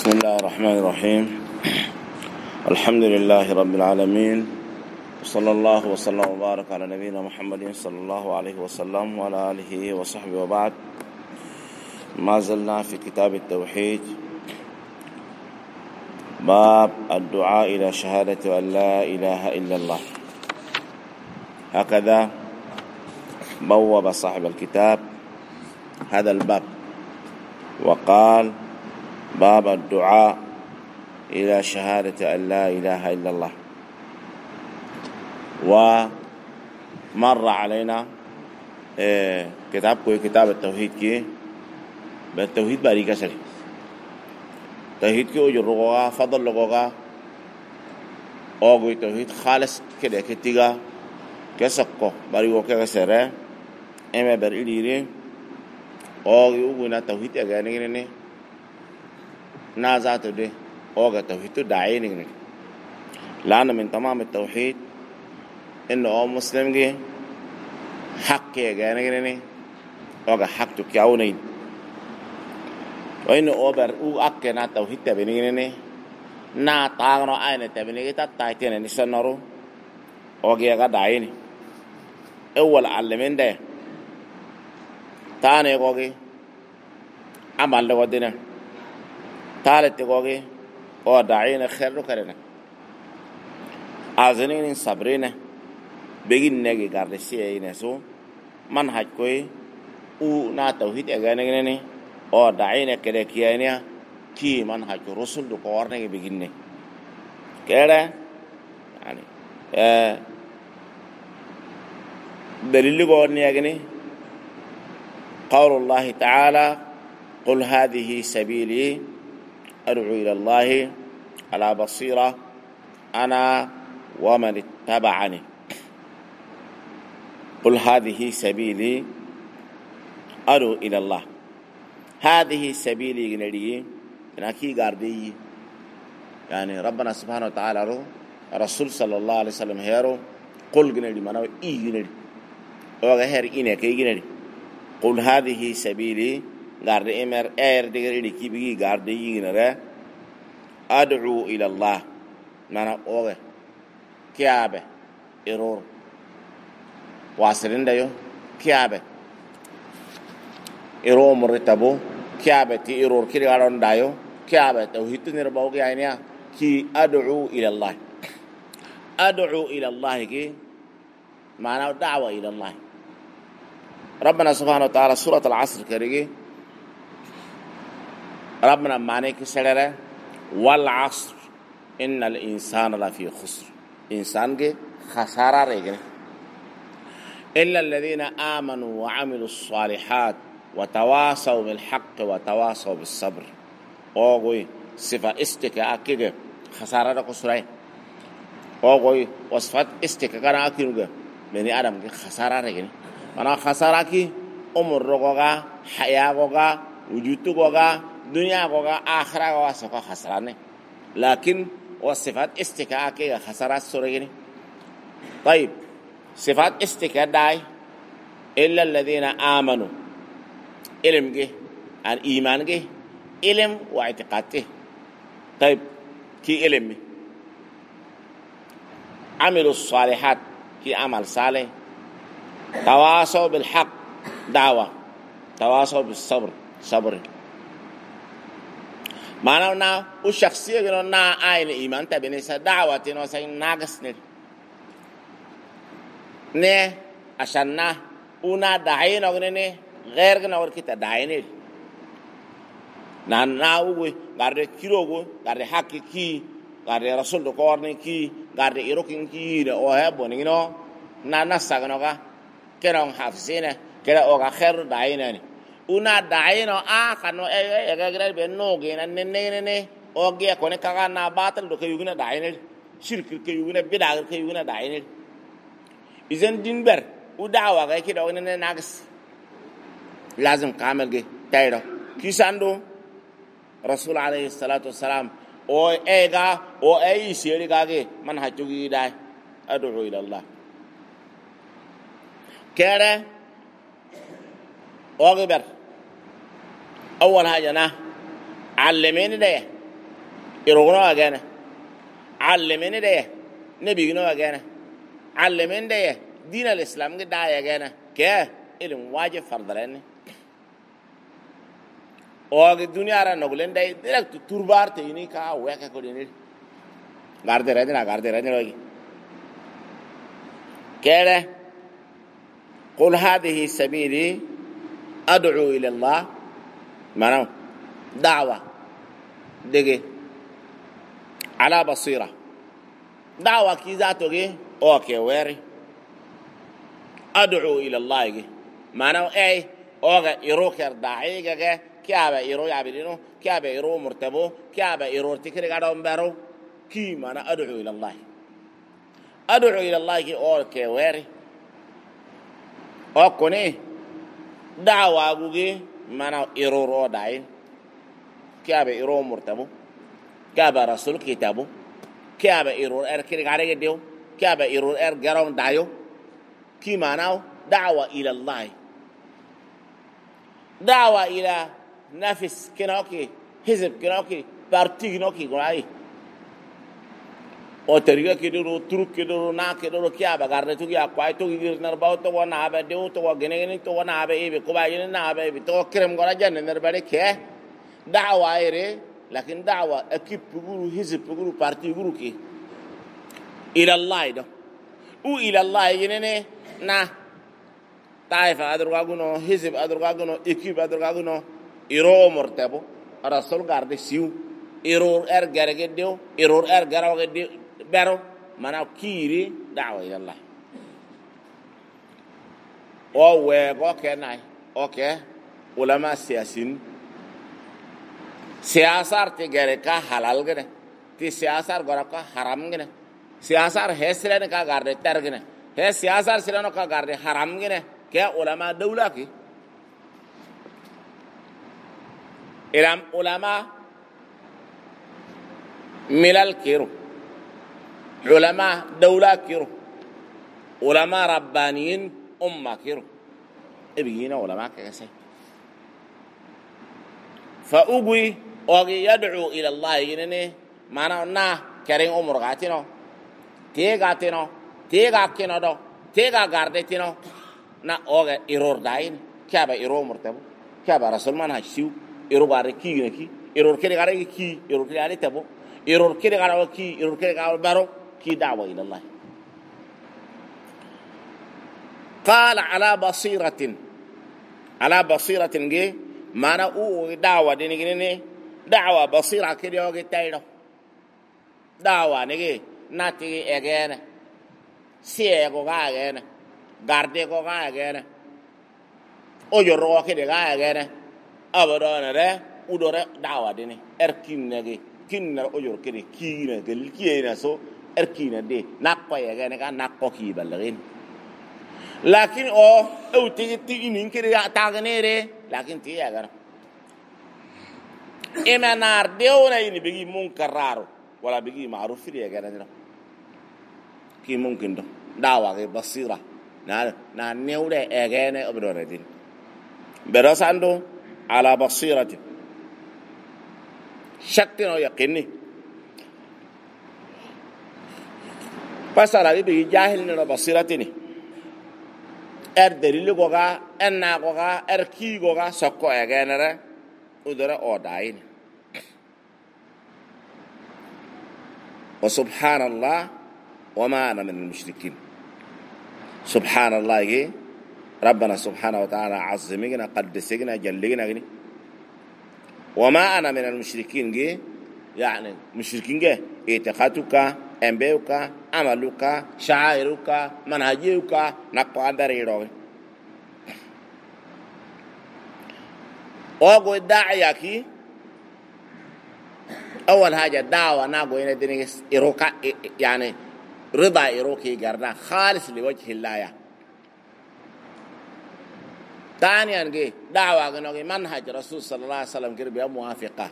بسم الله الرحمن الرحيم. الحمد لله رب العالمين، وصلى الله وسلم وبارك على نبينا محمد صلى الله عليه وسلم وعلى آله وصحبه وبعد. ما زلنا في كتاب التوحيد، باب الدعاء إلى شهادة أن لا إله إلا الله. هكذا بوب صاحب الكتاب هذا الباب وقال: باب الدعاء إلى شهادة أن لا إله إلا الله. ومر علينا كتاب التوحيد كي بالتوحيد باريكا سري توحيد كي أجر رغوغا فضل لغوغا أوغي توحيد خالص كده كتيغا كسكو باريكو كسره إما بريليري أوغي أوغينا توحيد أغاني نازات ده أوغا توحيد داعين. لأن من تمام التوحيد إنه أو مسلم جي حق يغاني أوغا حق تكياونين، وإنه أوبر أو أكنا توحيد تبنيني نا تاغنو آين تبنيني تتايتين نسنرو أوغي يغا داعين. أول علمين ده تاني أوغي عمل لغو دينا ثالث تقولي أو داعين خير كرنا أذنين صبرنا بيجين نجي قارسية ينسو منهج كوي أو ناتوهيد أغاني أو داعين كده كيانيا كي منهج رسول دكورنا بيجينه كده يعني دليل قولني أغني قول الله تعالى: قل هذه سبيلي أدعو إلى الله على بصيرة أنا ومن اتبعني. قل هذه سبيلي أدعو إلى الله. هذه سبيلي جنري ناكي قاردي، يعني ربنا سبحانه وتعالى رسول صلى الله عليه وسلم هيرو قل جنري منو إي جنري أو غير إنك إي جنري. قل هذه سبيلي قارد إمر دغري كي بيجي قارد يجنره أدعو إلى الله مانا أوه كيابه إرور واصلين دايو كيابه إرور مرتبو كيابه تي إرور كي قارون دايو كيابه توحيد نرباو كي عينيا كي أدعو إلى الله. أدعو إلى الله كي معناه دعوة إلى الله. ربنا سبحانه وتعالى سورة العصر كريجي ربنا معناه كسرة والعصر إن الإنسان لفي خسر. إنسان كي خسارة رجل إلا الذين آمنوا وعملوا الصالحات وتواصوا بالحق وتواصوا بالصبر. أوغوي صفة استكاء كي خسارة خسرة. أوغوي وصفة استكاء كنا أكينوغا بني آدم كي خسارة رجل أنا خسارة كي أمر رغوغا حياة رغوغا وجود رغوغا دنيا رغوغا آخرة رغوغا سوكا خسراني، لكن وصفات استكاء كي خسارة سوريني. طيب صفات استكاء داي إلا الذين آمنوا علم جه عن إيمان جه علم واعتقاد جه. طيب كي علم عملوا الصالحات كي عمل صالح، تواصوا بالحق دعوة، تواصوا بالصبر صبر. معناه نا والشخصية جنو نا عين إيمان تبني سدعوة تنو سين ناقص نه عشان نا ونا دعين أغنى غير جنا وركيتا دعين نا وقوي قارد كيلوغو قارد حكي كي قارد رسول دكورني كي قارد إيروكين كي أو هبوني نو نا نسا كا كرام حافظينه كلا أوغا خير دعينني ونا دعينه كانوا غير بنوغينا نننني أوغي كوني كانا باطل دو كيوغنا دعينه شرك كيوغنا بدع كيوغنا دعينه. إذن دينبر ودعوة غير كده وغنى ناقص لازم كامل جي تايرو كيساندو رسول عليه الصلاة والسلام أو إيغا أو أي سيري كاجي من هجوغي داي أدعو إلى الله كده أوغبر أول حاجة علميني ده irogono agana allemene de nebigno agana allemene de din al-islam ge da agana ke ilm wajib fardalani og dunya ra nogulen dai direct turbar te ini ka weka ko ni garde redina logi kere qul hadhihi sabili ad'u ila allah mana da'wa dege ala basira da'wa ki zato ge okay weri ad'u ila allah ge mana ay oga iroker da'iga ge kiaba iro yabirino kiaba iro murtabo kiaba iro tikri gadon baro ki mana ad'u ila allah ki okay weri okone da'wa guge mana iro ro dai kiaba iro murtabo kiaba rasul kitabu kiaba iro kiri gade dew kiaba iro garon dayo ki mana da'wa ila allah da'wa ila nafis kinoki hizb kinoki parti kinoki gorai o teriga kidoro turuk kidoro na kidoro kiaba garne tu ya kwai tu gir nar baw to wana abe de to gene to wana abe ibe ko ba yin na abe to krem gora janne nar bare ke da'wa ire lakin da'wa ekip guru hizb guru parti guru ki ila allah do u ila allah yinene na taifa adrugaguno hizb adrugaguno ekip adrugaguno iro mortabo rasul garde siu iro garage dew iro garawage dew bero mana kiri da'wa ila allah o we go kenai okay ulama siyasin siyasar te gere ka halal gene ti siyasar gora ka haram gene siyasar hesrene ka garde tergene he siyasar sirano ka garde haram gene ke ulama dawla ki ilam ulama milal kiru ulama dawla kiru ulama rabbaniyin umma kiru ibiyina ulama kese fa ugwi ogi yad'u ila allah yinene mana na karen umur gatino tega kino do tega garde tino na oga iror dain kaba iro murtabu kaba rasul man hasiu iro gare ki ki iro kede gare ki iro kede gare tabo iro kede gare ki iro kede gare baro ki da'wa ila allah qala ala basiratin ge mana u da'wa dinigine da'wa basira kede oge taydo da'wa nege nati egene sie go ga egene garde go ga egene ojo ro kede ga egene abadona re udore da'wa dini erkinege kinna ojo kede kina gel kina so erkina de nakko egene ga nakko ki balagin lakin o euti inin kede ya tagnere lakin ti egene emanar deona ini bigi munkararo wala bigi ma'ruf fi egene no ki mumkin do da'wa ge basira na newde egene obdore din berasando ala basirati shakti no yaqini pasara bi jahil no basirati ni dalil goga enna goga ki goga sokko egene re udore odain wa subhanallah وما أنا من المشركين سبحان الله يجي ربنا سبحانه وتعالى عظمنا قدسنا جلنا جني وما أنا من المشركين جي يعني مشركين جي اعتقادك أنبيك عملك شعائرك منهجك نقطع دريرو أقول داعيك أول حاجة دعوة نقول إن الدنيا إروكا يعني رضا إروكي قرنا خالص لوجه الله ثانيا دعوة قنوغي منهج رسول صلى الله عليه وسلم كربيا موافقة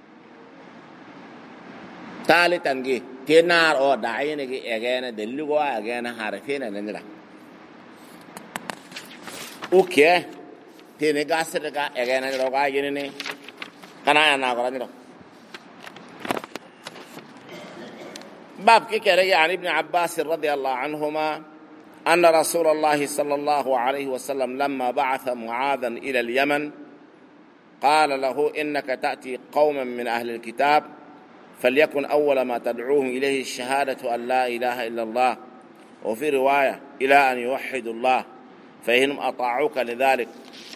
ثالثا تنار أو دعين أغانا دلقوا أغانا حارفين ننرا أوكي تيني قاسر أغانا نروغا ينيني كنا أنا أقول نرو باب كي عن ابن عباس رضي الله عنهما أن رسول الله صلى الله عليه وسلم لما بعث معاذا إلى اليمن قال له إنك تأتي قوما من أهل الكتاب فليكن أول ما تدعوهم إليه الشهادة أن لا إله إلا الله، وفي رواية إلى أن يوحدوا الله، فإنهم أطاعوك لذلك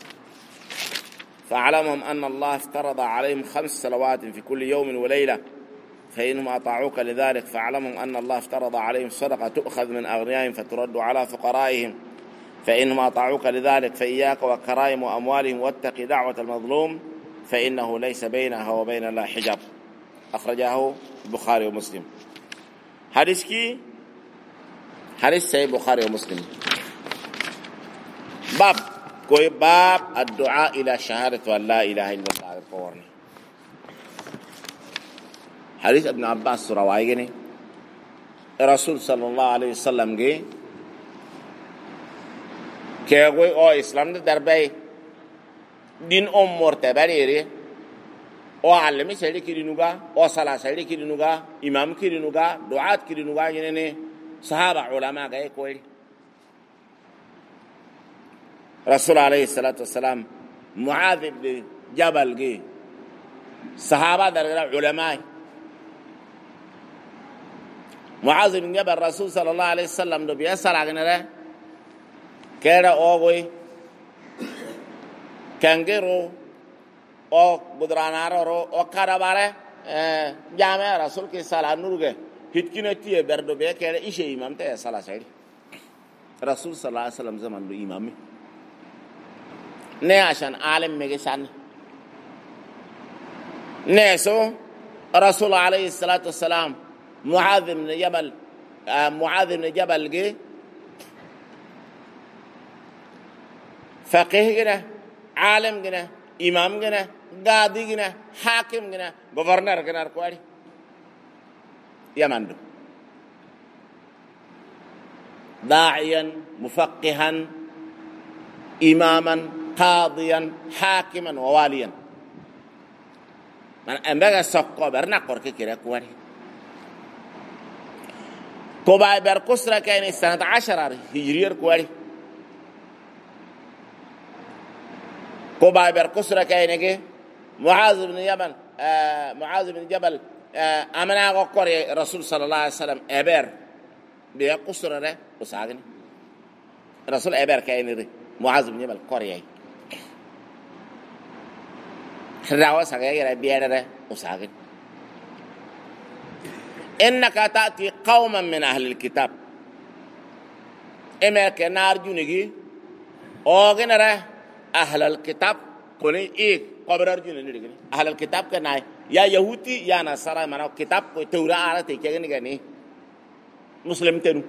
فاعلمهم أن الله افترض عليهم 5 صلوات في كل يوم وليلة، فإنهم أطاعوك لذلك فاعلمهم أن الله افترض عليهم صدقة تؤخذ من أغنيائهم فترد على فقرائهم، فإنهم أطاعوك لذلك فإياك وكرائم أموالهم واتق دعوة المظلوم فإنه ليس بينها وبين الله حجاب. أخرجه البخاري ومسلم. حديث صحيح البخاري ومسلم. باب کوئی باب الدعاء إلى شهادة أن لا إله إلا الله قورني. حديث ابن عباس رواية رسول صلى الله عليه وسلم گي کہ کوئی او اسلام در بای دین مرتبه ری او علمی سړي کې دینوګه او صلاح سړي کې دینوګه امام کې دینوګه دعات کې دینوګه یعنی صحابه علما گئے کوئی رسول عليه الصلاة والسلام معاذ بن جبل گي صحابه در علماء معاذ بن جبل رسول صلى الله عليه وسلم دو بیا سراغنره کېړه اوغوي کنګرو او بدرانارو او کارباره جامع رسول کې سلا نورګه هیڅکینتی بردو به کېړه ایشه امام ته سلا سړي رسول صلی الله علیه وسلم زمان دو امامي نه عشان عالم میگه شان نه سو رسول عليه الصلاة والسلام معاذ بن جبل گه فقيه گنه عالم گنه امام گنه قاضي گنه حاكم گنه گورنر گنه کواری يمن داعيا مفقها اماما قاضيا حاكما وواليا من امبغا سقو برنا قرك كده كواري كوباي بركسرا كاين سنة 10 هجرية كواري كوباي بركسرا كاين معاذ بن جبل امنا قري رسول صلى الله عليه وسلم ابر بيقصر ره وساغني رسول ابر كاين معاذ بن جبل قري راوا ساغي بيره وساغني إنك تأتي قوما من أهل الكتاب إما كنار جونيجي أوغنرا أهل الكتاب كوني إيه قبرر جونيجي أهل الكتاب كناي يا يهودي يا نصارى مناو كتاب كوي توراة على تيجي كني مسلم تنو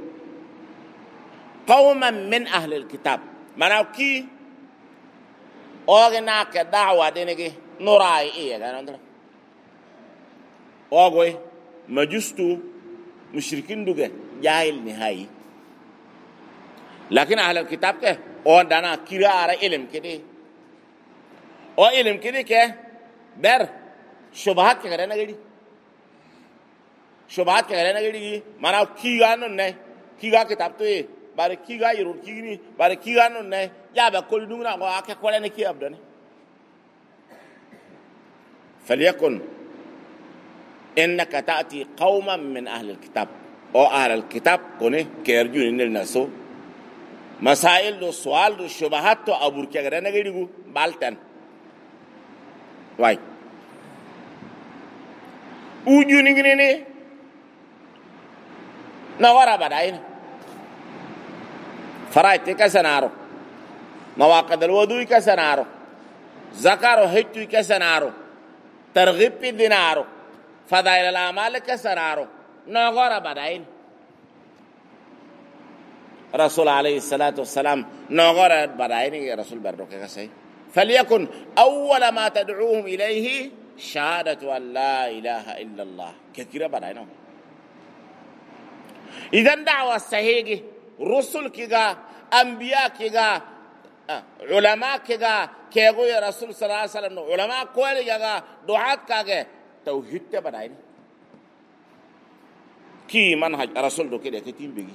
قوما من أهل الكتاب مناو كي أوغنا كدعوة دينيجي نوراي إيه كنا أوغوي مجوستو مشركين دوغه جاهل نهائي لكن أهل الكتاب كه او دانا كيرا على علم كده او علم كده كه بر شبهات كه کرنا گڑی شبهات كه کرنا گڑی مانا کیگا نو نه کیگا کتاب تو ہے بار کیگا یرو کیگنی بار کیگا نو نه یا با کول دونگنا کو اکه کولن کی ابدن فليكن إنك تأتي قوما من أهل الكتاب أو أهل الكتاب كونه كيرجون الناسو مسائل دو سوال دو شبهات تو أبور كي أغرى نغيريغو بالتن واي وجو نغيريني نغورا بداين فرايتي كسنارو مواقد الوضوء كسنارو زكارو هجتو كسنارو ترغيب في دينارو فضائل الأعمال كسرارو نغورا بداين رسول عليه الصلاة والسلام نغورا بداين يا رسول بردوك كسي فليكن أول ما تدعوهم إليه شهادة أن لا إله إلا الله كثيرا بداين إذن دعوة صحيحة رسول كيغا أنبياء كيغا علماء كيغا كيغو يا رسول صلى الله عليه وسلم علماء كوالي كيغا دعات كاغي توحید ته بنائیں كي منهج رسول دو كده كتيم بيجي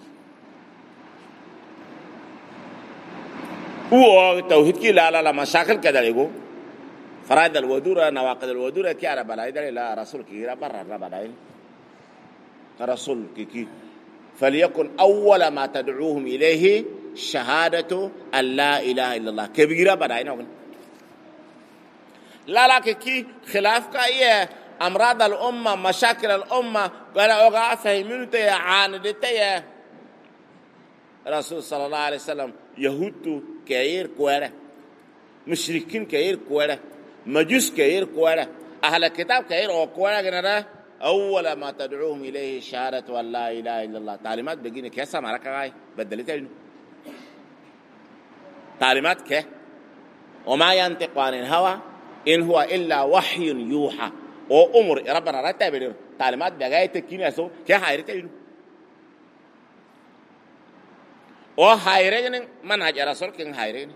هو توحيد كي لا مشاكل كده ليجو فرائض الودورة نواقض الودورة كي على بلاي لا رسول كي برا بلاي رسول كي فليكن أول ما تدعوهم إليه شهادة أن لا إله إلا الله كبيرة بلاي نقول لا كي خلاف كاية أمراض الأمة مشاكل الأمة قال أوقع فهمين تيا عاند تيا رسول صلى الله عليه وسلم يهود كير كوارا مشركين كير كوارا مجوس كير كوارا أهل الكتاب كير أو كوارا جنرا أول ما تدعوهم إليه شهادة أن لا إله إلا الله تعليمات بقينا كيسا معركة غاي بدلت له تعليمات كه وما ينطق عن الهوى إن هو إلا وحي يوحى او امر ربنا رتب تعليمات بغايه تكين سو كه حيرتين او حيرين منهج رسول كن حيرين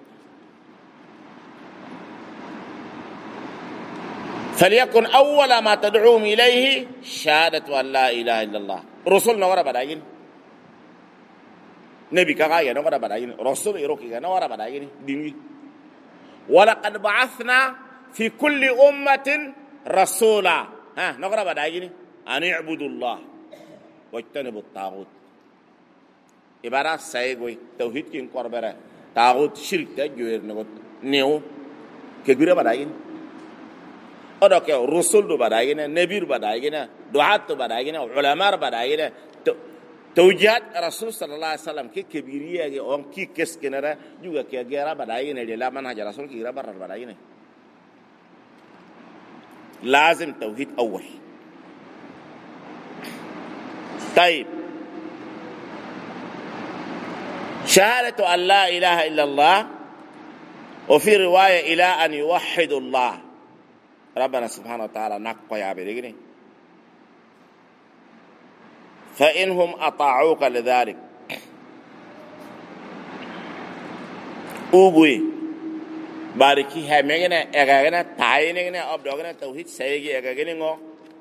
فليكن اول ما تدعوهم اليه شهاده ان لا اله الا الله رسولنا ورا بداين نبي كغايه ورا بداين رسول يروكي ورا بداين ديني ولقد بعثنا في كل امه رسولا نقرأ بعد عجيني أن يعبدوا الله واجتنبوا الطاغوت عبارة سايقوي توحيد كين قربرة طاغوت شرك تجوير نقول نيو كبيرة بعد عجيني أدوك رسول دو بعد عجيني نبي بعد عجيني دعاة بعد عجيني علماء بعد عجيني توجيهات رسول صلى الله عليه وسلم كي كبيرية أو كي كس كنرا juga كي غيرا بعد عجيني لا منهج رسول كي غيرا برا بعد عجيني لازم توحيد أول. طيب شهادة أن لا إله إلا الله وفي رواية إلى أن يوحدوا الله ربنا سبحانه وتعالى نقوى يا بريقني فإنهم أطاعوك لذلك أوبوي باركي همينة إغاغنا تاينة أبدوغنا توحيد سيجي إغاغنا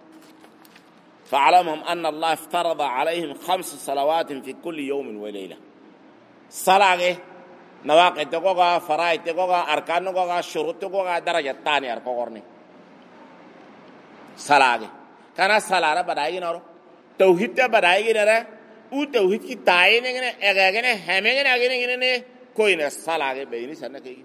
فعلمهم أن الله افترض عليهم 5 صلوات في كل يوم وليلة صلاة نواقض تقوغا فرائض تقوغا أركان تقوغا شروط تقوغا درجة تانية أركوغرني صلاة كان صلاة بداية نورو توحيد بداية نورو او توحيد کی تاينة إغاغنا همينة إغاغنا کوئی نہ صلاة بيني سنة كي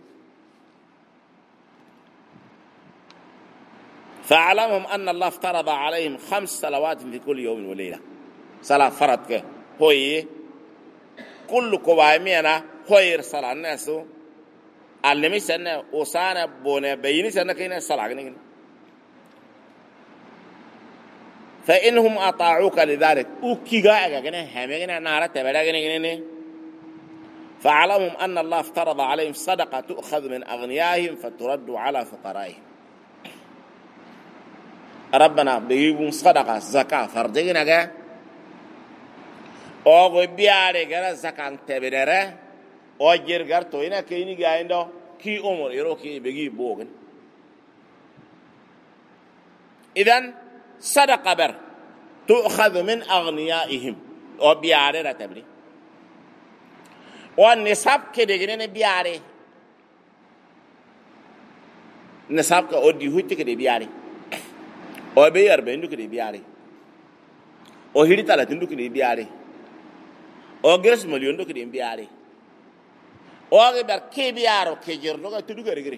فاعلمهم أن الله افترض عليهم 5 صلوات في كل يوم وليلة صلاة فرض كه هوي كل كوامينا هوي صلاة الناس علمي سنة وسانة بونه بيني سنة كينا صلاة كنين فإنهم أطاعوك لذلك وكيغا كنا همينا نارا تبدا كنين فاعلمهم أن الله افترض عليهم صدقة تؤخذ من أغنيائهم فترد على فقرائهم ربنا بيجيبون صدقة زكاة فردينا كا أو بياري كنا زكاة تبرره أو جرجر توينا كيني جايندو كي أمور يروكي بيجيب بوغن إذن صدقة بر تؤخذ من أغنيائهم أو بياري رتبري والنساب كده جنين بياري نساب كأودي هوتي كده بياري او بيار بندو كدي بياري او هيري تالا تندو كدي بياري او غرس مليون دو كدي بياري او غبر كي بيارو كي جيرلو كا تدو غري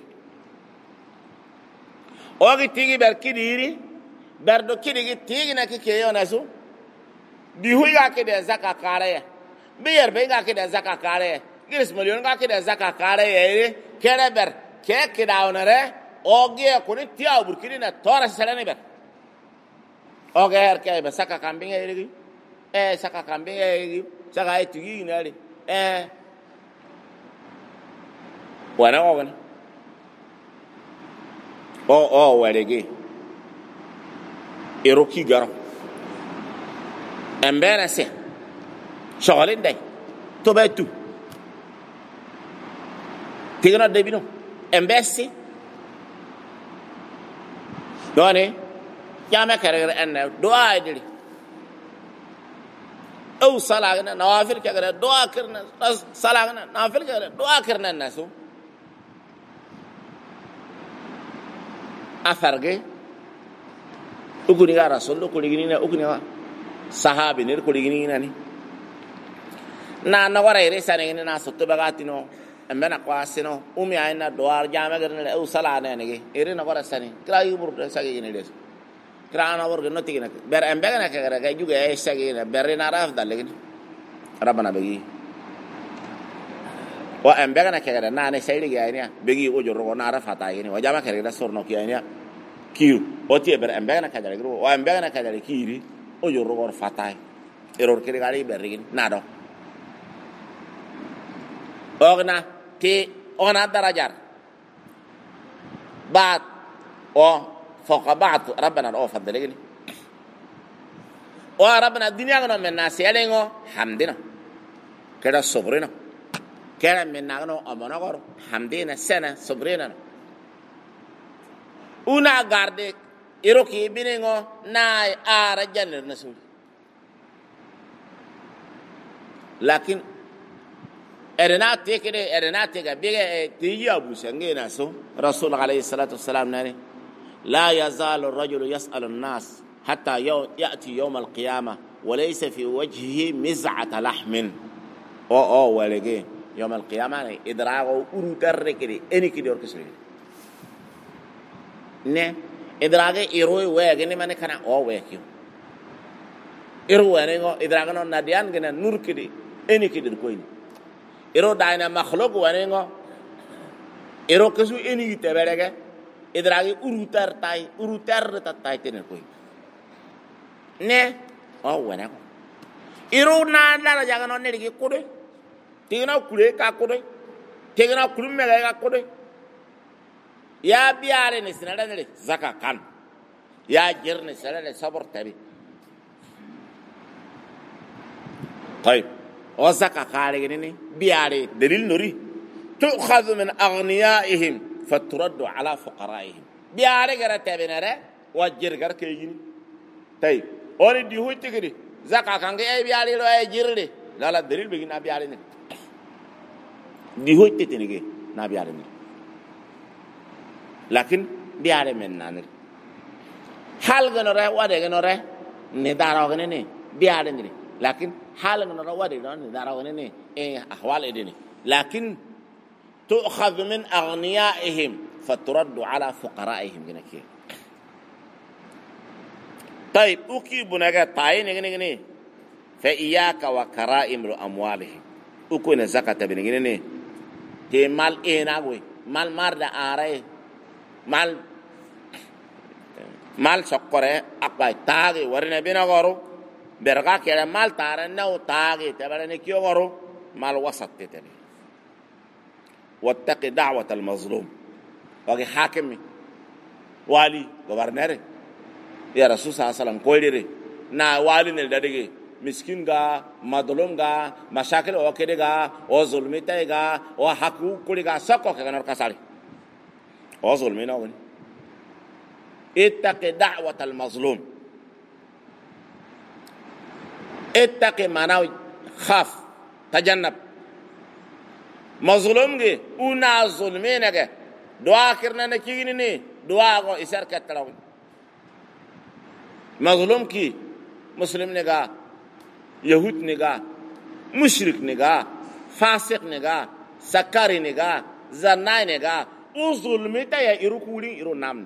او غي تيغي بر كديري بردو كدي تيغي نكي كيو ناسو دي هويا كدي زكا كاريا بيار بيغا كدي زكا كاريا غرس مليون كا كدي زكا كاريا كده بر كي كداونره او غي كوني تياو بركينا تورا سلاني بر oke harkai ba saka kambing ya lagi saka kambing ya lagi saka itu gini ali wana ogan walegi eroki garo embena se shogalin dai to betu tigana debino embesi doni jame kare en doa idili أو صلاة نوافل كذا دعاء كرنا صلاة نوافل كذا دعاء كرنا الناس أفرقه أكوني يا رسول أكوني جنينا أكوني صحابي نير أكوني جنينا ني نورا يريسان يجينا ناس تبغاتينو أمنا قاسينو أمي عينا دوار جامع كرنا أو صلاة نيجي إيرنا نورا ساني كلا يبرد ساقي جنيدس كلا أنا ورق نوتي كنا بير أمبعنا كذا كذا جوجا إيش ساقي جنا بيرنا رافض لكن ربنا بيجي وأمبعنا كذا ناني سيري جاينيا بيجي وجرو ونعرف هتاعيني وجامع كذا صورنا كيانيا كيو أوتي بير أمبعنا كذا لكن وأمبعنا كذا كيري وجرو ورفتاي إيرور كذا قالي بيرين نادو أغنى تي أغنى درجات بعد أو فوق بعض ربنا الأوفر دليلي وربنا الدنيا كنا من الناس يلينو حمدنا كذا صبرنا كذا من نعنو أمنا قرو حمدنا سنة صبرنا ونا قاردك إروكي بينو ناي آرجان النسول لكن أرنا تيجا بيجا تيجي أبو سنجينا سو رسول عليه الصلاة والسلام ناري لا يزال الرجل يسأل الناس حتى يأتي يوم القيامة وليس في وجهه مزعة لحم أو ولقي يوم القيامة إدراغه أروتر كده إني كده أركسرين نه إدراغه إيروي ويجني من كنا أو ويكيو إيروي أنيغو إدراغنا ناديان كنا نور كده إني كده الكوين إيرو داينا مخلوق وانينغو إيرو كسو إني تبرعه إدراعي أروتر تاي تنكوي نه أو وانينغو إيرو نالا جاكنا نريكي كودي تيجنا كودي كاكودي تيجنا كودي مغاي كاكودي يا بياري نسنا نري زكا كان يا جير نسنا صبر تبي طيب وزكا خارجيني بياري دليل نوري تؤخذ من أغنيائهم فترد على فقرائهم بياري غير تبينره وجر غير كيجيني طيب أولي ديهو تكري زكا كانغي أي بياري لو أي جيرلي لا دليل بيجينا بياري نه ديهو تتنيجي نا بياري نه لكن بياري من نانر حال غنوره وده غنوره ندارو غنني بياري نه لكن حال غنوره وده ندارو غنني إيه أحوال إدني لكن تؤخذ من أغنيائهم فترد على فقرائهم جنكي طيب أوكي بنجا تاين جنكي فإياك وكرائم أموالهم أكون زكاة بنجني تي مال إيه ناقوي مال مرد آره مال سكره أقبل تاعي ورنا بينا غارو برغا كلا مال تارن نو تاعي تبرني كيو غارو مال وسط تبي واتق دعوة المظلوم وقي حاكمي والي غورنر يا رسول صلى الله عليه وسلم كوليري نا والي نددغي مسكين غا مظلوم غا مشاكل وكده غا وظلمته غا وحقوق كل غا سكو كنور كسالي وظلمنا وني اتق دعوة المظلوم اتق معناه خاف تجنب مظلوم گه اونا ظلمه نگه دعا کرنا نکیگی نی دعا کو اسر کتراو مظلوم کی مسلم نگا یهود نگا مشرک نگا فاسق نگا سکاری نگا زنای نگا او ظلمه تا یا ایرو کولی ایرو نام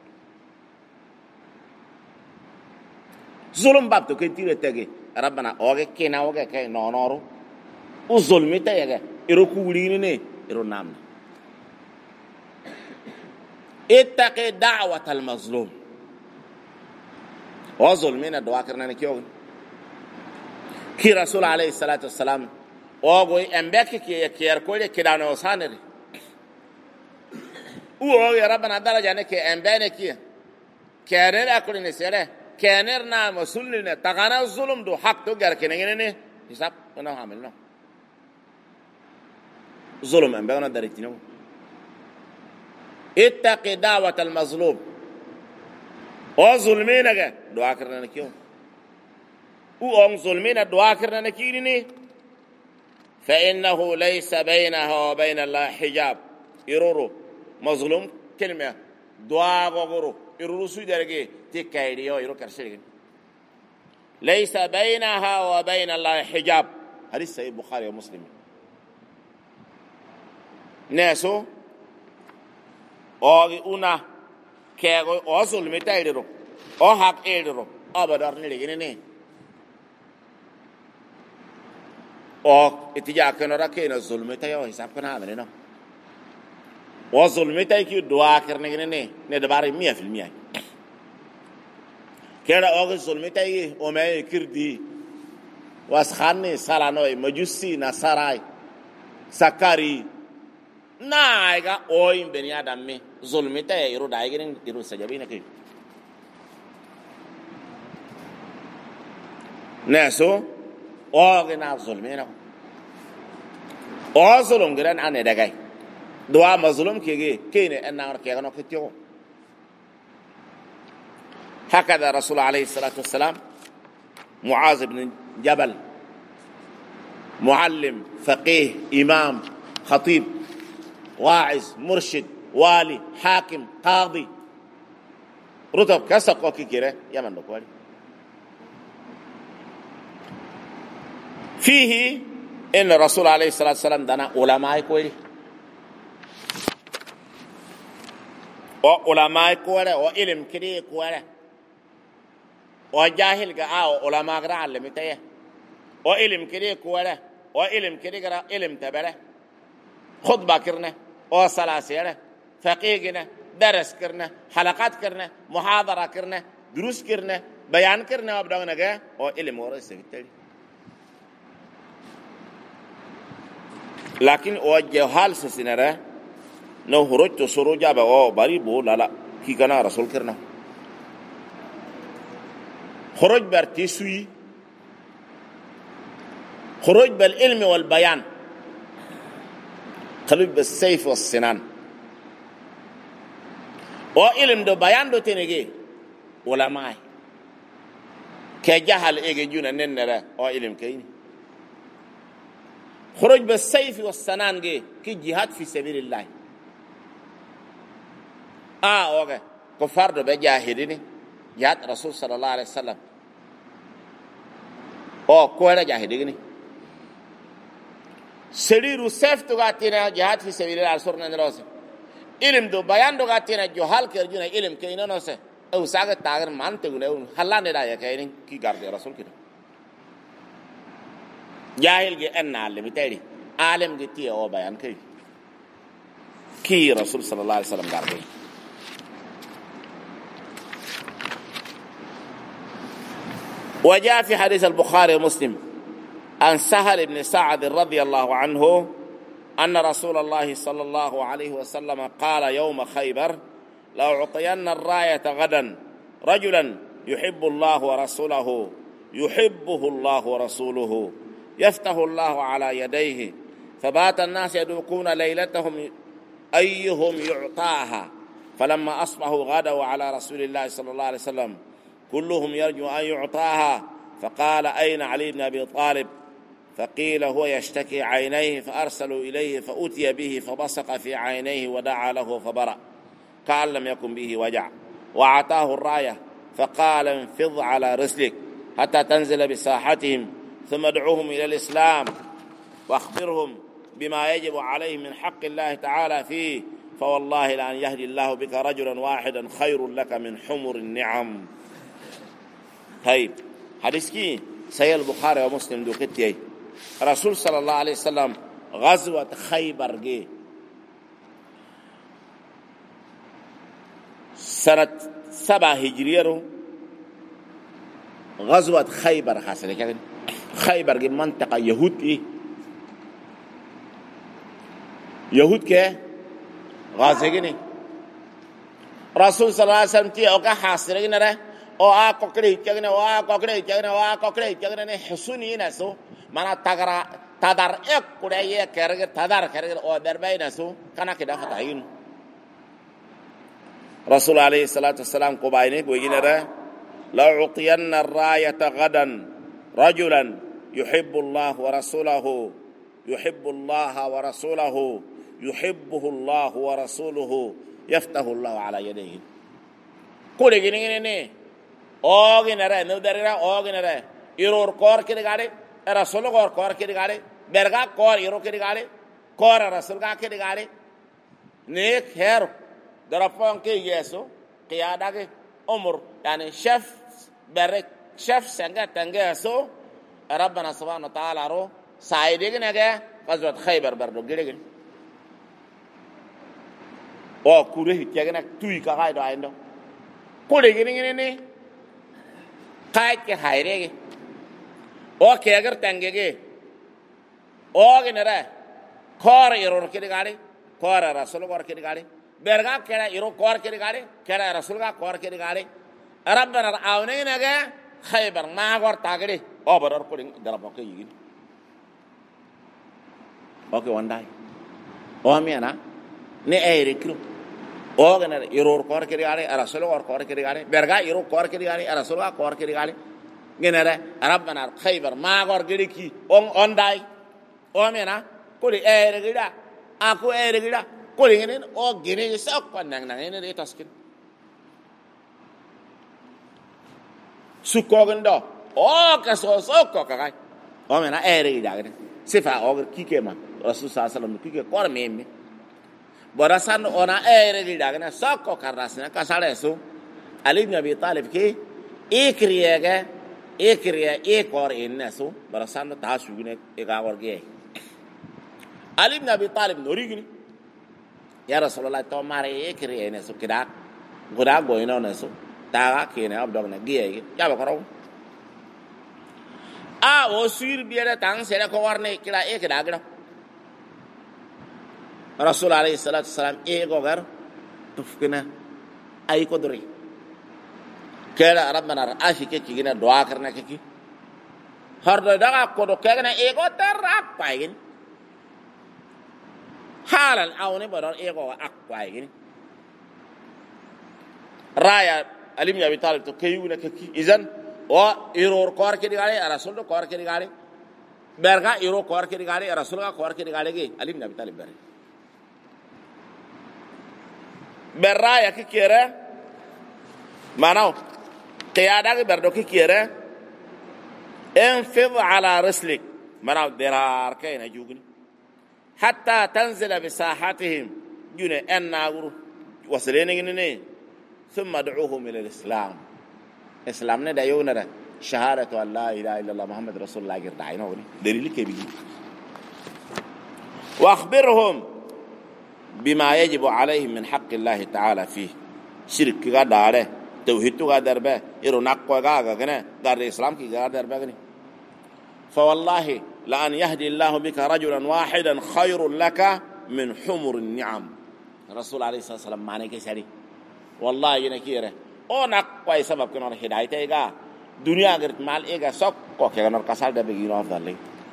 ظلم باب تو کنتیره تگی ربنا اوگه کینا اوگه که نانارو او ظلمه تا یا إرو كوليني إرو نامنا اتقي دعوة المظلوم وظلمنا دعاء كرنا نكيوغن كي رسول عليه الصلاة والسلام أوغوي أمبك كي يكير كولي كدانو سانري أوغوي ربنا درجة نكي أمباني كي كيرير أكولي نسيره كيرير نام وسلنا تغانا الظلم دو حق تو غير كنغنيني حساب أنا عاملنا ظلم أم بيغنا داريتينو اتقي دعوة المظلوم وظلمينك دعا كرنا نكيو وأن ظلمنا دواكرنا نكيرني فإنه ليس بينها وبين الله حجاب يرورو مظلوم كلمة دعاء غورو يرورو سيدرجي تكايريو يرو كرشيل ليس بينها وبين الله حجاب حديث صحيح البخاري ومسلم ناسو أو أنا كأو أصل متايرو أو حق إيرو أبدار نلقيني أو اتجاه كنا كنا الظلم تايو حساب كنا هذا نو وظلم تاي كي دعاء كرنا كنا ندباري 100% كنا أو الظلم تاي أمي كردي واسخاني سالانوي مجوسي نصاراي سكاري نايغا أوين بني آدمي ظلم تاي يرو دايغين يرو سجابين كي ناسو أوغنا ظلمينا أو ظلم غيران أنا دعاي دعاء مظلوم كيني أنا كيغنو كتيو هكذا رسول عليه الصلاة والسلام معاذ بن جبل معلم فقيه إمام خطيب واعظ مرشد والي حاكم قاضي رتب كسقو كيكيره يمن نقولي فيه إن الرسول عليه الصلاة والسلام دنا علماء كويلي وعلماء كويلة وعلم كريه كويلة وجاهل كأو علماء كرا علم تيه وعلم كريه كويلة وعلم كريه كرا علم تبله خطبة كرنا وصلاة سيرة فقيه كرنا درس كرنا حلقات كرنا محاضرة كرنا دروس كرنا بيان كرنا وابدأنا كه وعلم ورثة بالتالي لكن وجه حال سنرة نو خروج تسرو جابه أو باري بو لا كي كنا رسول كرنا خروج برتسوي خروج بالعلم والبيان خروج بالسيف والسنان وعلم دو بيان دو تنجي علماء كجهل إيجونا ننرا وعلم كيني خروج بالسيف والسنان كي جهاد في سبيل الله اوكي كفار دو بجاهدين جهاد رسول صلى الله عليه وسلم او كولا جاهدين سريرو سيف تو غاتينا جهاد في سبيل الله سورنا نروس علم دو بيان دو غاتينا جهال كرجونا علم كينو نوس او ساغ تاغر مانتو نو حلا ندا يا كاين كي غارد رسول كده جاهل جي أن عالم تاني عالم جي تيه أو بيان كي رسول صلى الله عليه وسلم قال وجاء في حديث البخاري ومسلم عن سهل بن سعد رضي الله عنه أن رسول الله صلى الله عليه وسلم قال يوم خيبر لأعطين الراية غدا رجلا يحب الله ورسوله يحبه الله ورسوله يفتح الله على يديه فبات الناس يدوقون ليلتهم أيهم يعطاها فلما أصبحوا غدوا على رسول الله صلى الله عليه وسلم كلهم يرجو أن يعطاها فقال أين علي بن أبي طالب فقيل هو يشتكي عينيه فأرسلوا إليه فأتي به فبصق في عينيه ودعا له فبرأ كأن لم يكن به وجع وأعطاه الراية فقال انفض على رسلك حتى تنزل بساحتهم ثم ادعوهم إلى الإسلام واخبرهم بما يجب عليه من حق الله تعالى فيه فوالله لأن يهدي الله بك رجلا واحدا خير لك من حمر النعم. طيب حديث كي سيد البخاري ومسلم دو كتير رسول صلى الله عليه وسلم غزوة خيبر جي سنة 7 هجرية غزوة خيبر حاصلة كده خيبر جي منطقة يهود يهود كه غازيني رسول صلى الله عليه وسلم تي اوكا حاصلة كده او اكوكري كده او اكوكري كده او اكوكري كده نه حسوني نسو mana tadar ekudaya kerja tadar kerja o berbaina su kana kita fatain Rasul alaihi salatu wassalam ko bayne ko ginara la uqiyanna ar-rayata gadan رجلا يحب الله ورسوله يحب الله ورسوله يحبه الله ورسوله يفتح الله على يديه كل جنيه اوغينره ندريرا اوغينره يرور كور كيدغاري رسول كور كيدغاري برغا كور يرو كيدغاري كور رسول كا كيدغاري نيك هير درفون كي يسو قياده عمر يعني شيف برك شيف سنگا تنگسو ربنا سبحانه وتعالى رو سايدين نگه غزوه خيبر بردو گيرگن او كوره هيتيگنا توي كا غايدو ايندو كولي گيني ني قايت كي هايريگي او كيگر تنگگي او گنره كور يرور كيدغاري كور رسول كور كيدغاري برغا كيرا يرو كور كيدغاري كيرا رسول كا كور كيدغاري ربنا راوني نگه خيبر ما غور تاگري او برر كولين دربو كي يين اوكي ونداي او مينا ني ايريكرو او گنره يرور كور كيدغاري رسول كور كيدغاري برغا يرو كور كيدغاري رسول كور كيدغاري genere rabbana khaybar ma gor gedeki on dai o mena kuli ere gida aku ere gida kuli ngenen o gene sakko nang ene re taskin sukko gendo o kaso sokko kagai o mena ere gida gene sifa o kikema rasul sallallahu alaihi wasallam kike kor meme borasan ona ere gida gene sakko karasna kasale su ali ibn abi talib ki ikriyega ekriya ekor innasu barasan taasugine egagorge Ali ibn Abi Talib norigini ya Rasulullah to mare ekriya innasu kida goda goino nasu taga kene abdogna giye ya bakaro a o suir biere tang sere ko warne kila ekida gida Rasul alayhi salatu wasalam egogar tufkina ay kodri kera rabbana ashike kigina doa karna kiki hardo daga kodo kegna ego terrak paigin halal awne badon ego ak paigin raya alim ya bital to kayuna kiki izan o iror kor ke digale rasul do kor ke digale berga iro kor ke digale rasul ga kor ke digale ge alim ya bital ber berraya kikere manao قيادة بردوكي كيرا انفض على رسلك مناو درار كينا جوغني حتى تنزل بساحتهم جوني اناغرو وصليني ثم ادعوهم الى الاسلام اسلامنا دا يونرا شهادة ان لا اله الا الله محمد رسول الله غير داينو دليل كبي واخبرهم بما يجب عليهم من حق الله تعالى فيه شرك غداره توحيد کا دربه يرو نقوا غا غنه دار الاسلام کی غا دربه غني فوالله لان يهدي الله بك رجلا واحدا خير لك من حمر النعم رسول عليه الصلاه والسلام معنی کے سری والله ينكيره او نقوا سبب کنار ہدایت گا دنیا اگر مال ایگا سب کو کنار کسال دبه گینو افضل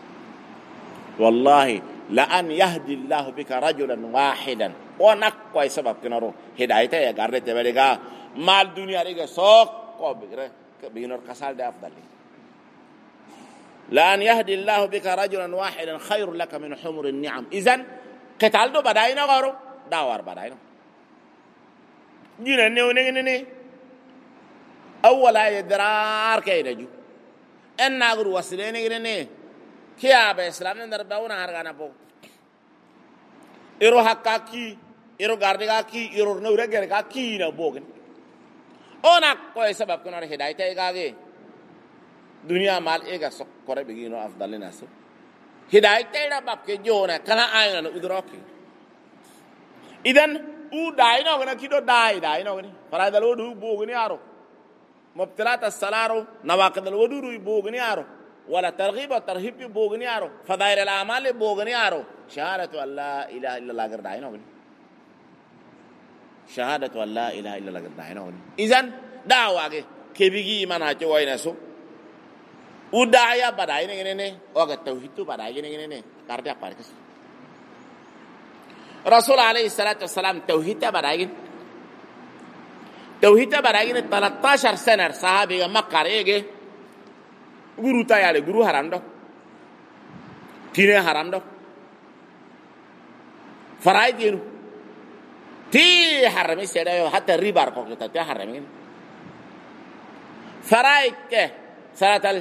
والله لان يهدي الله بك رجلا واحدا او نقوا سبب کنار ہدایت گا رتے بلگا مال دنیا ريگا سوق کو بگرے بينور قسال ده افضل لان يهدي الله بك رجلا واحدا خير لك من حمر النعم اذن قتال دو بداينا غارو داور بداينا جينا نيو ني اولا يدرار كاينجو ان ناغر وسلين ني كيا باسلام ندر باونا هرغانا بو ايرو حقاكي ايرو غاردغاكي ايرو نورغرغاكي نا بوغن ona koy sabab kono hidayat egage dunia mal ega sok kore begino afdalina so hidayat eda bab ke jona kala ayna udroki idan u daino gana kido daino gani farada lodu bogni aro mubtilat as-salaro nawaqid al-wudu bogni aro wala targhib wa tarhib bogni aro fadail al-a'mal bogni aro shahadatu an la ilaha illa allah gar daino gani شهادة أن لا إله إلا الله قد إذن دعوة كبيجي من هاتي وينسو ودعيا بداين إنني وقت توحيد بداين إنني كارتي أقاركس رسول عليه الصلاة والسلام توحيد بداين 13 سنة صحابي مكة ريجي guru ta yale guru haram do tine haram do farai dinu ti harami seda yo hatta ribar ko ta harami farai ke salatal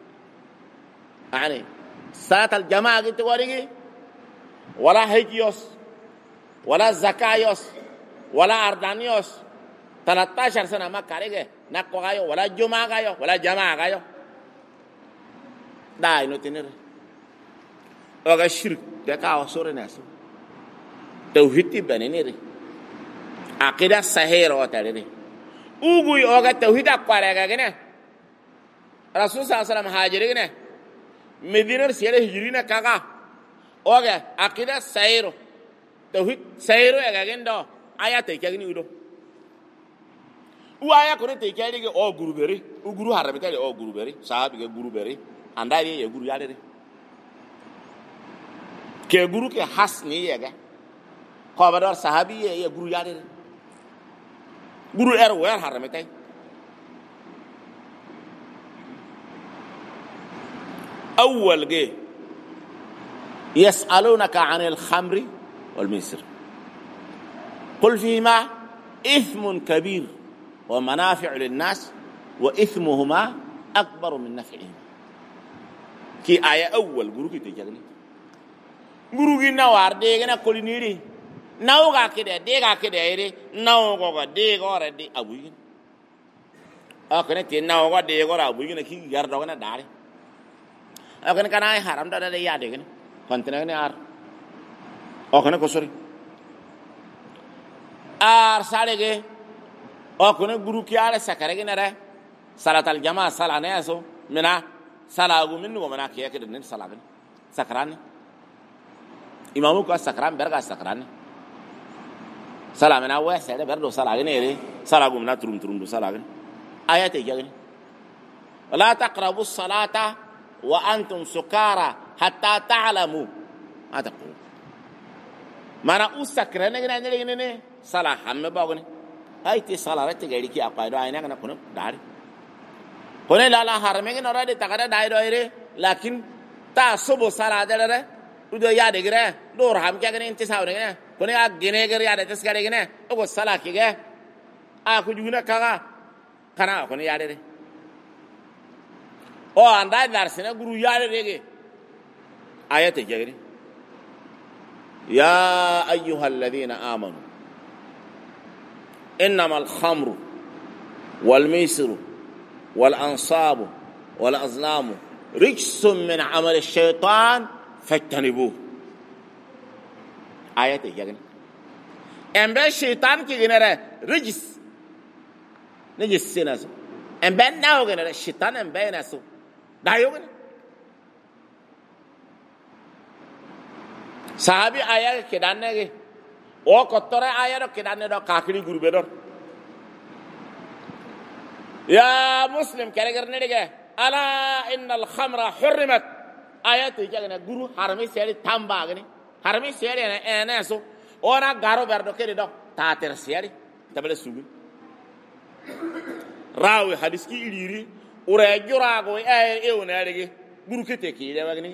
يعني صلاة الجماعة قلت ورقي ولا هجيوس ولا زكايوس ولا أردانيوس 13 سنة ما كاريجي نكو غايو ولا جمعة غايو ولا جماعة غايو دا إنو تنير أغا شرك دكا وصور ناسو توحيدي بنينيري عقيدة صحيح وتاليري أوغوي أغا توحيد أقواريغا غنى رسول صلى الله عليه وسلم هاجري غنى مدينة سيرة هجرينا كاكا أوغا عقيدة صحيح توحيد صحيح أغا غندو آيات تيكاغني ودو uaya ko te kali ke o guru beri u guru harabe kali o guru beri sahabi ke guru beri andari ye guru yade ke guru ke has ni yega ko badar sahabi ye guru yade guru er wer harabe tay اول جه يسالونك عن الخمر والميسر قل فيهما اثم كبير ومنافع للناس وإثمهما أكبر من نفعهما كي آية أول غروكي تجاغني غروكي نوار ديغنا كولينيري ناوغا كده ديغا كده ايري ناوغا ديغا ردي أبوين أكنا تي ناوغا ديغا أبوين كي يردوغنا داري أكنا كان آي حرام دا دا ياديغنا كنتنا غني آر أكنا كسوري آر ساليغي o kono guru kiara sakarege nare salatal jamaa salane aso mina salagu minnu mana kiya ke den salagen sakran imamu ko sakran berga sakran salamena wa sele berdo salagen ere salagu mina turum do salagen ayate jagni wala taqrabu as-salata wa antum sukara hatta ta'lamu ataqul mana usakrane ne salah hamme bagone ay ti salarate gari ki aqaido ayna kana kono dari kono la harmenge no rade takada dai do ire lakin ta subo sala dalare udo ya de gre do ham kya gane inti sawne gane kono ya gene gare ya de tes gare gane o sala ki ge a ku juna kaga kana kono ya de o anda dar sina guru ya de ge ayate gari ya ayyuhalladhina amanu إنما الخمر والميسر والأنصاب والأزلام رجس من عمل الشيطان فاجتنبوه آيات يجينا أم بين الشيطان كي جنرا رجس نجس سيناسو أم بين ناو جنرا الشيطان أم بين ناسو دايو جنا صحابي آيات كدانة كي o kottore ayaro kidanne do kakri gurbe dor ya muslim kare garne dige ala innal khamra hurrimat ayati jagna guru harami seri tamba gani harami seri ene so ona garo berdo kede do tater seri tabale sugu rawi hadis ki iliri ure jurago e wona dige guru kete ki de wagni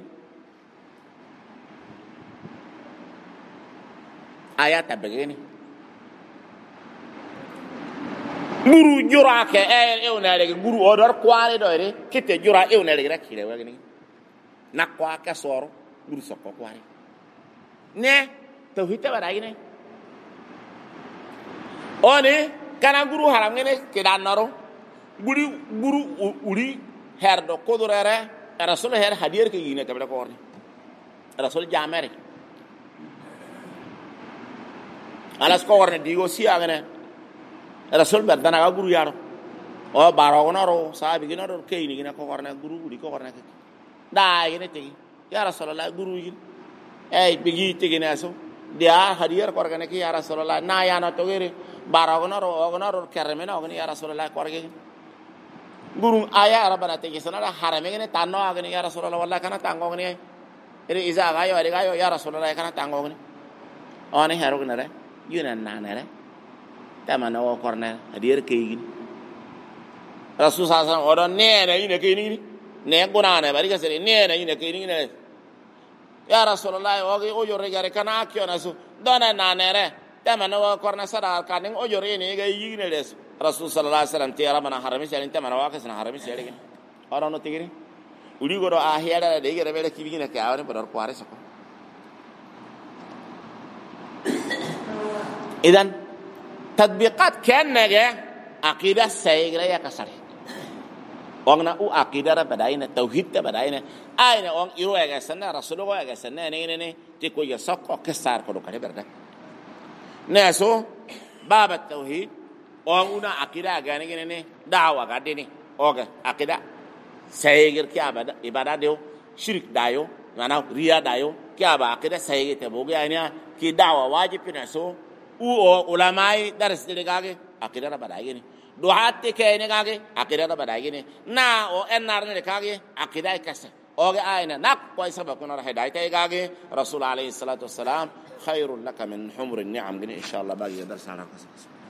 ayat begini guru jura ke e onare guru odor kware do ere kite jura e onare rakire wagini nakwa ka soro guru sokko kware ne tawhid baragine one kana guru haram ngene ke danaro guru uri herdo kodorere rasul her hadier ke yine tabla ko orni rasul jamere alas ko warne digo si agane rasul berdana ga guru yaro o baro gonoro sabi ginoro kayni gina ko warne guru di ko warne da gine tegi ya rasulullah guru yin ay bigi tegi naso dia hadier ko warne ki ya rasulullah na ya na to gere baro gonoro kerme na gine ya rasulullah ko warge guru aya rabbana tegi sanala harame gine tanno agane ya rasulullah wallahi kana tango gine ere iza ga yo ya rasulullah kana tango gine oni hero gine yuna nanere tamana o korne adir kayini rasul sallallahu alaihi wasallam odo nene yine kayini ne guna ne bari ka sere ne na yine ke ni ne ya rasulullah o ge o yo regare kana kyo na su dona na ne re tama no korna sara ka ne o yo re ne ga yine les rasul sallallahu alaihi wasallam te ramana harami sele tama na wa ka sana harami sele ge ora no tigiri uri goro a hiara de ge re bele kibina ke awre por kware sako idan tatbiqat kan nage aqida saygra ya kasar ongna u aqida ra badaina tauhid ta badaina aina ong iro ya sanna rasulullah ya sanna ne ti ko ya sakko kasar ko kare berda ne so baba tauhid ong una aqida ga ne dawa ga deni oga aqida saygar ki abada ibada deo shirk dayo mana riya dayo ki aba aqida saygar te boga ania ki dawa wajib ne so u ulamai daras de gage aqida ra badaini duhat ke ne gage aqida ra badaini na o enar ne gage aqida kasa oge aina nak ko sabab kuna hidayta gage rasul alayhi salatu wassalam khairul lak min humr an ni'am gani inshallah bagi dar sana